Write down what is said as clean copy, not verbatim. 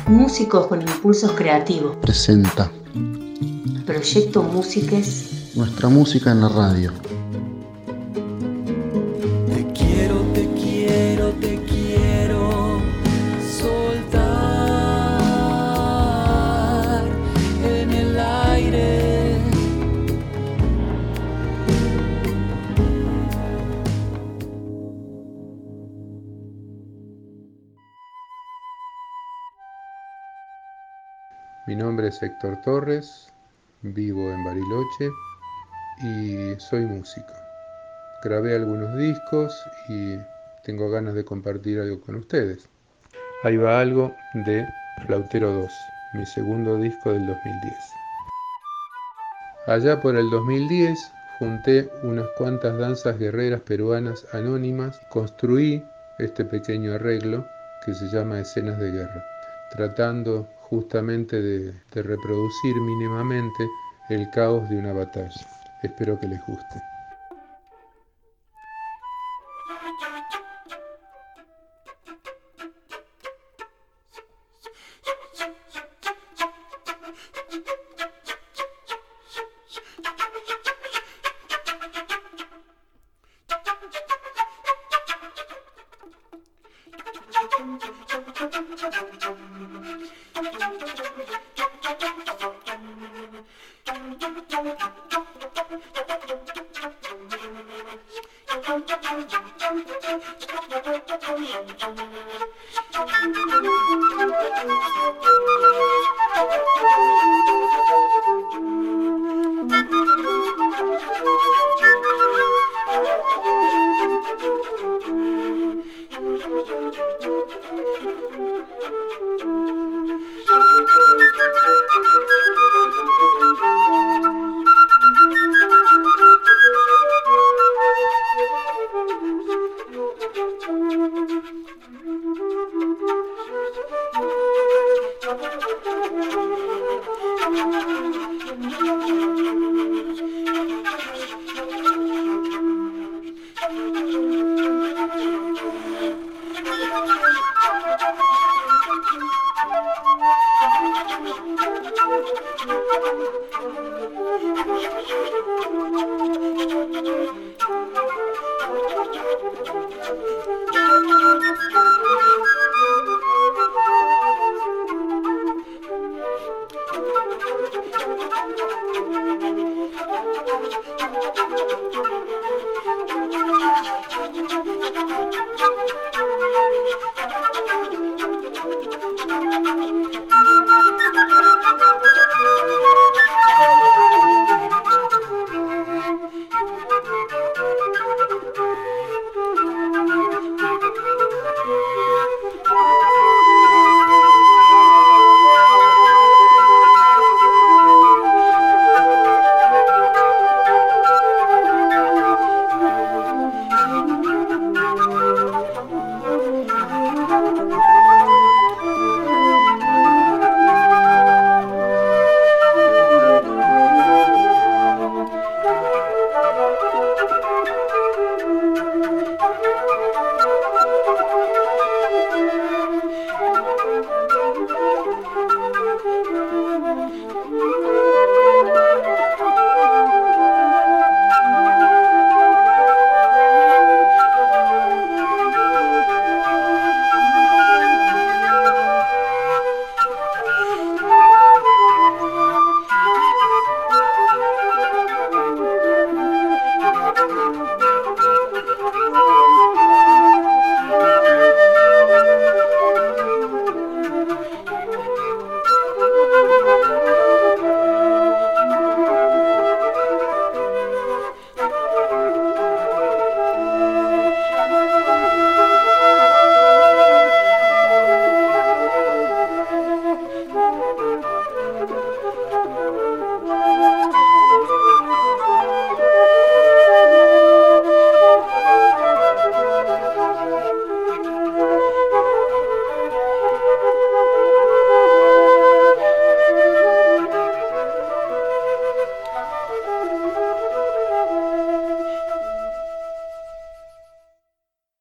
Músicos con impulsos creativos. Presenta Proyecto Músiques. nuestra música en la radio. Te quiero soltar en el aire. Mi nombre es Héctor Torres, vivo en Bariloche y soy músico. Grabé algunos discos y tengo ganas de compartir algo con ustedes. Ahí va algo de Flautero 2, mi segundo disco del 2010. Allá por el 2010 junté unas cuantas danzas guerreras peruanas anónimas, construí este pequeño arreglo que se llama Escenas de Guerra, tratando justamente de reproducir mínimamente el caos de una batalla. Espero que les guste.